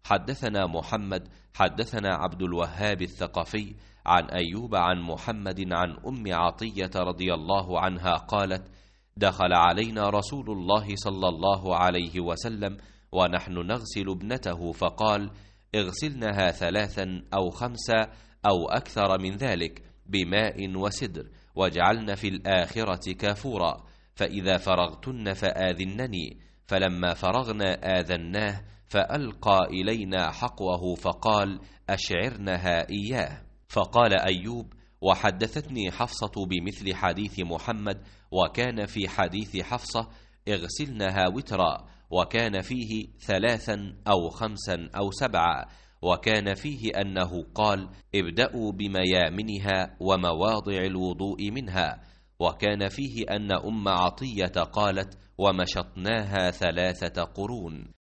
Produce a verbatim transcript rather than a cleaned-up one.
حدثنا محمد حدثنا عبد الوهاب الثقفي عن أيوب عن محمد عن أم عطية رضي الله عنها قالت: دخل علينا رسول الله صلى الله عليه وسلم ونحن نغسل ابنته فقال: اغسلنها ثلاثا أو خمسا أو أكثر من ذلك بماء وسدر، واجعلن في الآخرة كافورا، فإذا فرغتن فآذنني. فلما فرغنا آذناه، فألقى إلينا حقوه فقال: أشعرنها إياه. فقال أيوب: وحدثتني حفصة بمثل حديث محمد، وكان في حديث حفصة اغسلنها وترا، وكان فيه ثلاثا أو خمسا أو سبعا، وكان فيه أنه قال: ابدأوا بميامنها ومواضع الوضوء منها، وكان فيه أن أم عطية قالت: ومشطناها ثلاثة قرون.